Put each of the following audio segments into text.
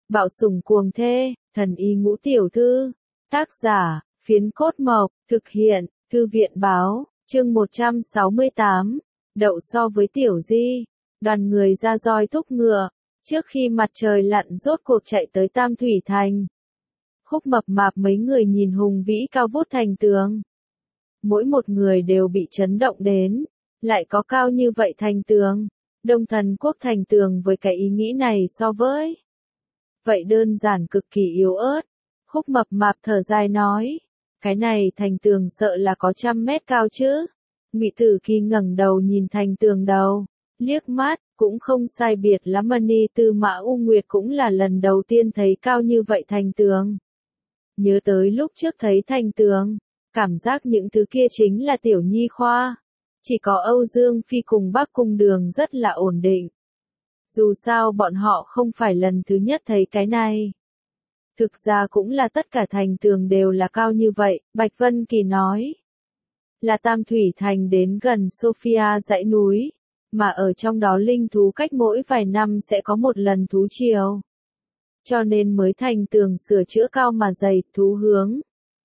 Bạo sủng cuồng thê, thần y ngũ tiểu thư. Tác giả, Phiến Cốt Mộc, thực hiện, Thư viện báo, chương 168. Đậu so với Tiểu Di. Đoàn người ra roi thúc ngựa, trước khi mặt trời lặn rốt cuộc chạy tới Tam Thủy Thành. Khúc Mập Mạp mấy người nhìn hùng vĩ cao vút thành tường. Mỗi một người đều bị chấn động đến, lại có cao như vậy thành tường. Đông Thần Quốc thành tường với cái ý nghĩ này so với vậy đơn giản cực kỳ yếu ớt. Khúc Mập Mạp thở dài nói, cái này thành tường sợ là có 100 mét cao chứ. Ngụy Tử Kỳ ngẩng đầu nhìn thành tường đầu, liếc mắt, cũng không sai biệt lắm. Mani Tư Mã U Nguyệt cũng là lần đầu tiên thấy cao như vậy thành tường. Nhớ tới lúc trước thấy thành tường, cảm giác những thứ kia chính là tiểu nhi khoa. Chỉ có Âu Dương Phi cùng Bắc Cung Đường rất là ổn định. Dù sao bọn họ không phải lần thứ nhất thấy cái này. Thực ra cũng là tất cả thành tường đều là cao như vậy, Bạch Vân Kỳ nói. Là Tam Thủy Thành đến gần Sophia dãy núi, mà ở trong đó linh thú cách mỗi vài năm sẽ có một lần thú triều. Cho nên mới thành tường sửa chữa cao mà dày, thú hướng.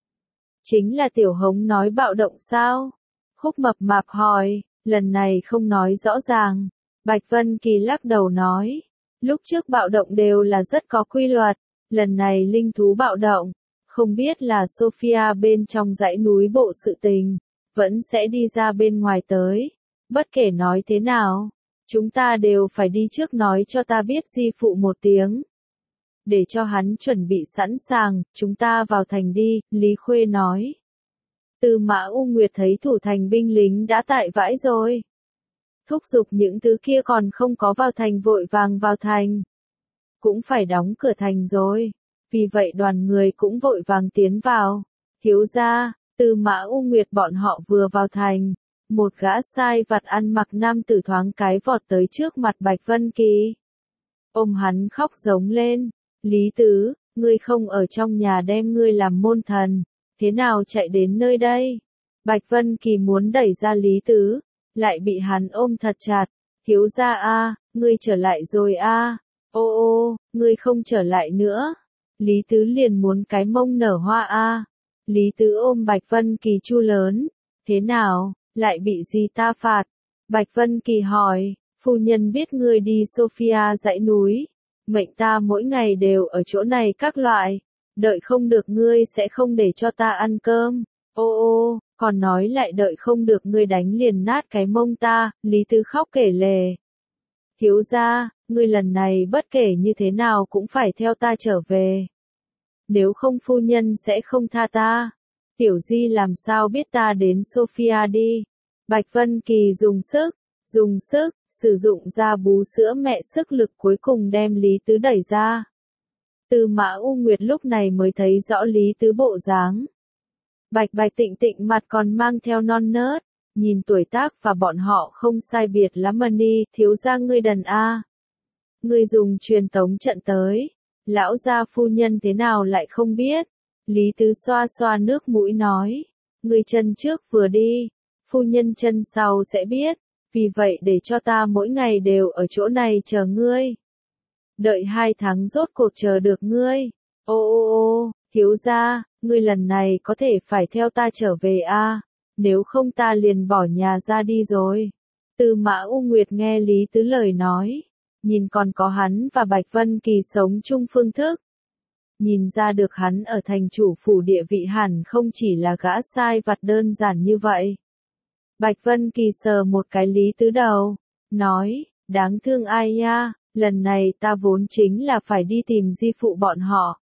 Chính là Tiểu Hống nói bạo động sao? Khúc Mập Mạp hỏi, lần này không nói rõ ràng. Bạch Vân Kỳ lắc đầu nói, lúc trước bạo động đều là rất có quy luật, lần này linh thú bạo động, không biết là Sophia bên trong dãy núi bộ sự tình, vẫn sẽ đi ra bên ngoài tới. Bất kể nói thế nào, chúng ta đều phải đi trước nói cho ta biết Di Phụ một tiếng. Để cho hắn chuẩn bị sẵn sàng, chúng ta vào thành đi, Lý Khuê nói. Tư Mã U Nguyệt thấy thủ thành binh lính đã tại vãi rồi. Thúc giục những thứ kia còn không có vào thành vội vàng vào thành. Cũng phải đóng cửa thành rồi. Vì vậy đoàn người cũng vội vàng tiến vào. Thiếu gia, Tư Mã U Nguyệt bọn họ vừa vào thành. Một gã sai vặt ăn mặc nam tử thoáng cái vọt tới trước mặt Bạch Vân Kỳ. Ôm hắn khóc giống lên. Lý Tứ, ngươi không ở trong nhà đem ngươi làm môn thần. Thế nào chạy đến nơi đây? Bạch Vân Kỳ muốn đẩy ra Lý Tứ, lại bị hắn ôm thật chặt. Thiếu gia a, ngươi trở lại rồi a. Ô ô, ngươi không trở lại nữa. Lý Tứ liền muốn cái mông nở hoa a. Lý Tứ ôm Bạch Vân Kỳ chu lớn. Thế nào, lại bị gì ta phạt? Bạch Vân Kỳ hỏi, phu nhân biết ngươi đi Sophia dãy núi. Mệnh ta mỗi ngày đều ở chỗ này các loại. Đợi không được ngươi sẽ không để cho ta ăn cơm. Ô ô, còn nói lại đợi không được ngươi đánh liền nát cái mông ta. Lý Tứ khóc kể lể. Thiếu gia, ngươi lần này bất kể như thế nào cũng phải theo ta trở về. Nếu không phu nhân sẽ không tha ta. Tiểu Di làm sao biết ta đến Sophia đi. Bạch Vân Kỳ dùng sức, sử dụng ra bú sữa mẹ sức lực cuối cùng đem Lý Tứ đẩy ra. Tư Mã U Nguyệt lúc này mới thấy rõ Lý Tứ bộ dáng. Bạch Bạch Tịnh Tịnh mặt còn mang theo non nớt, nhìn tuổi tác và bọn họ không sai biệt lắm. Mani, thiếu gia ngươi đần a. Ngươi dùng truyền tống trận tới, lão gia phu nhân thế nào lại không biết? Lý Tứ xoa xoa nước mũi nói, ngươi chân trước vừa đi, phu nhân chân sau sẽ biết, vì vậy để cho ta mỗi ngày đều ở chỗ này chờ ngươi. Đợi 2 tháng rốt cuộc chờ được ngươi. Ô ô ô, thiếu gia, ngươi lần này có thể phải theo ta trở về a, nếu không ta liền bỏ nhà ra đi rồi. Tư Mã U Nguyệt nghe Lý Tứ lời nói, nhìn còn có hắn và Bạch Vân Kỳ sống chung phương thức. Nhìn ra được hắn ở thành chủ phủ địa vị hẳn không chỉ là gã sai vặt đơn giản như vậy. Bạch Vân Kỳ sờ một cái Lý Tứ đầu, nói, đáng thương ai nha, lần này ta vốn chính là phải đi tìm Di Phụ bọn họ.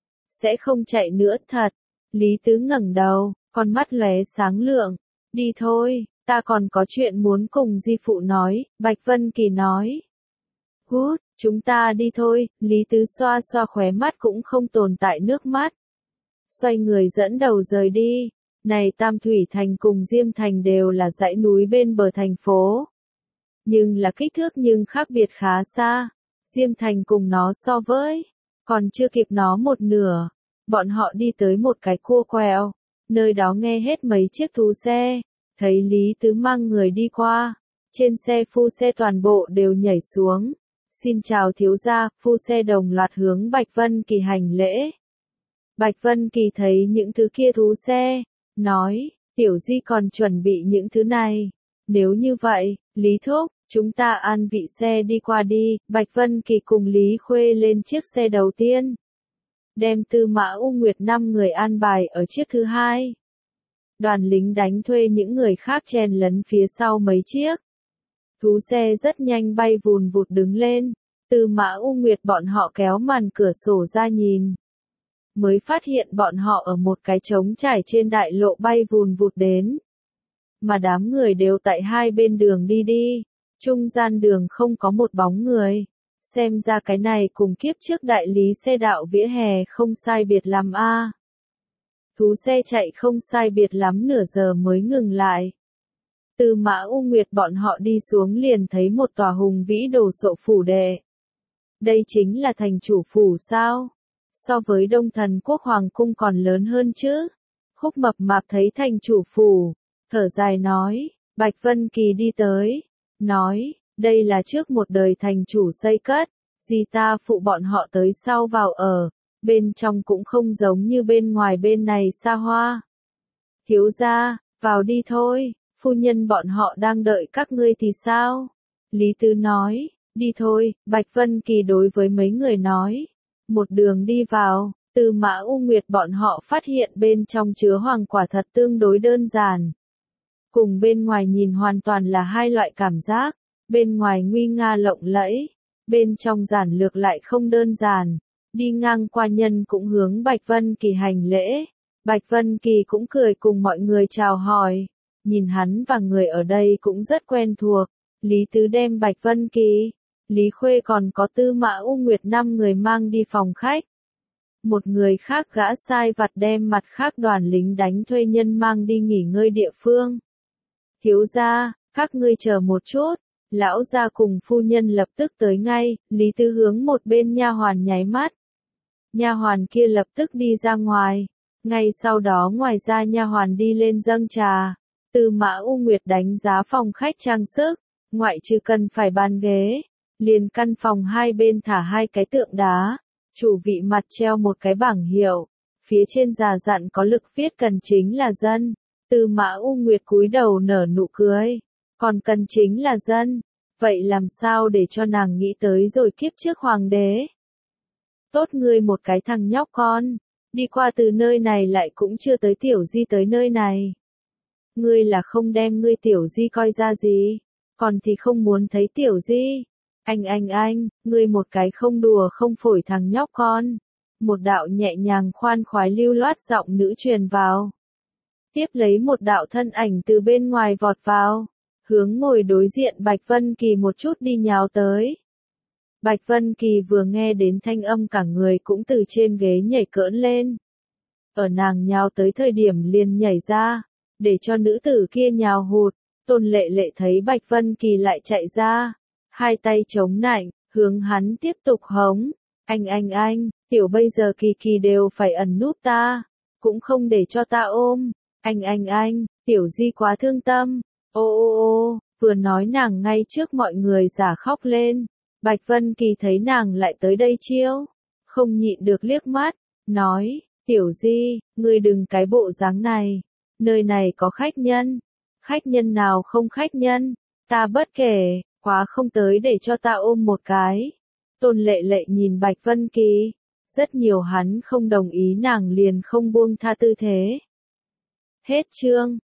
Sẽ không chạy nữa thật. Lý Tứ ngẩng đầu, con mắt lóe sáng lượng. Đi thôi, ta còn có chuyện muốn cùng Di Phụ nói, Bạch Vân Kỳ nói. Good, chúng ta đi thôi, Lý Tứ xoa xoa khóe mắt cũng không tồn tại nước mắt. Xoay người dẫn đầu rời đi. Này Tam Thủy Thành cùng Diêm Thành đều là dãy núi bên bờ thành phố. Nhưng là kích thước nhưng khác biệt khá xa. Diêm Thành cùng nó so với, còn chưa kịp nó một nửa. Bọn họ đi tới một cái cua quẹo. Nơi đó nghe hết mấy chiếc thú xe. Thấy Lý Tứ mang người đi qua. Trên xe phu xe toàn bộ đều nhảy xuống. Xin chào thiếu gia, phu xe đồng loạt hướng Bạch Vân Kỳ hành lễ. Bạch Vân Kỳ thấy những thứ kia thú xe, nói, tiểu di còn chuẩn bị những thứ này. Nếu như vậy, Lý Thúc, chúng ta an vị xe đi qua đi. Bạch Vân Kỳ cùng Lý Khuê lên chiếc xe đầu tiên. Đem Tư Mã U Nguyệt 5 người an bài ở chiếc thứ hai. Đoàn lính đánh thuê những người khác chen lấn phía sau mấy chiếc. Thú xe rất nhanh bay vùn vụt đứng lên. Tư Mã U Nguyệt bọn họ kéo màn cửa sổ ra nhìn. Mới phát hiện bọn họ ở một cái trống trải trên đại lộ bay vùn vụt đến. Mà đám người đều tại hai bên đường đi. Trung gian đường không có một bóng người. Xem ra cái này cùng kiếp trước đại lý xe đạo vỉa hè không sai biệt lắm a. Thú xe chạy không sai biệt lắm nửa giờ mới ngừng lại. Tư Mã U Nguyệt bọn họ đi xuống liền thấy một tòa hùng vĩ đồ sộ phủ đệ. Đây chính là thành chủ phủ sao? So với Đông Thần Quốc Hoàng cung còn lớn hơn chứ? Khúc Mập Mạp thấy thành chủ phủ, thở dài nói, Bạch Vân Kỳ đi tới, nói, đây là trước một đời thành chủ xây cất, dì ta phụ bọn họ tới sau vào ở, bên trong cũng không giống như bên ngoài bên này xa hoa. Thiếu gia, vào đi thôi, phu nhân bọn họ đang đợi các ngươi thì sao? Lý Tứ nói, đi thôi, Bạch Vân Kỳ đối với mấy người nói. Một đường đi vào, Tư Mã U Nguyệt bọn họ phát hiện bên trong chứa hoàng quả thật tương đối đơn giản. Cùng bên ngoài nhìn hoàn toàn là hai loại cảm giác, bên ngoài nguy nga lộng lẫy, bên trong giản lược lại không đơn giản. Đi ngang qua nhân cũng hướng Bạch Vân Kỳ hành lễ, Bạch Vân Kỳ cũng cười cùng mọi người chào hỏi, nhìn hắn và người ở đây cũng rất quen thuộc. Lý Tứ đem Bạch Vân Kỳ, Lý Khuê còn có Tư Mã U Nguyệt 5 người mang đi phòng khách. Một người khác gã sai vặt đem mặt khác đoàn lính đánh thuê nhân mang đi nghỉ ngơi địa phương. Thiếu gia, các ngươi chờ một chút, lão gia cùng phu nhân lập tức tới ngay. Lý Tứ hướng một bên nha hoàn nháy mắt. Nha hoàn kia lập tức đi ra ngoài. Ngay sau đó ngoài ra nha hoàn đi lên dâng trà. Tư Mã U Nguyệt đánh giá phòng khách trang sức, ngoại trừ cần phải bàn ghế, liền căn phòng hai bên thả hai cái tượng đá, chủ vị mặt treo một cái bảng hiệu, phía trên già dặn có lực viết cần chính là dân. Tư Mã U Nguyệt cúi đầu nở nụ cười, còn cần chính là dân, vậy làm sao để cho nàng nghĩ tới rồi kiếp trước hoàng đế. Tốt ngươi một cái thằng nhóc con, đi qua từ nơi này lại cũng chưa tới tiểu di tới nơi này. Ngươi là không đem ngươi tiểu di coi ra gì, còn thì không muốn thấy tiểu di. Anh, ngươi một cái không đùa không phổi thằng nhóc con. Một đạo nhẹ nhàng khoan khoái lưu loát giọng nữ truyền vào. Tiếp lấy một đạo thân ảnh từ bên ngoài vọt vào, hướng ngồi đối diện Bạch Vân Kỳ một chút đi nhào tới. Bạch Vân Kỳ vừa nghe đến thanh âm cả người cũng từ trên ghế nhảy cỡn lên. Ở nàng nhào tới thời điểm liền nhảy ra, để cho nữ tử kia nhào hụt. Tôn Lệ Lệ thấy Bạch Vân Kỳ lại chạy ra, hai tay chống nạnh, hướng hắn tiếp tục hống. Anh, tiểu bây giờ Kỳ Kỳ đều phải ẩn núp ta, cũng không để cho ta ôm. Anh, tiểu di quá thương tâm. Ô, vừa nói nàng ngay trước mọi người giả khóc lên. Bạch Vân Kỳ thấy nàng lại tới đây chiêu, không nhịn được liếc mắt, nói, tiểu di, ngươi đừng cái bộ dáng này, nơi này có khách nhân nào không khách nhân, ta bất kể, quá không tới để cho ta ôm một cái. Tôn Lệ Lệ nhìn Bạch Vân Kỳ, rất nhiều hắn không đồng ý nàng liền không buông tha tư thế. Hết chương.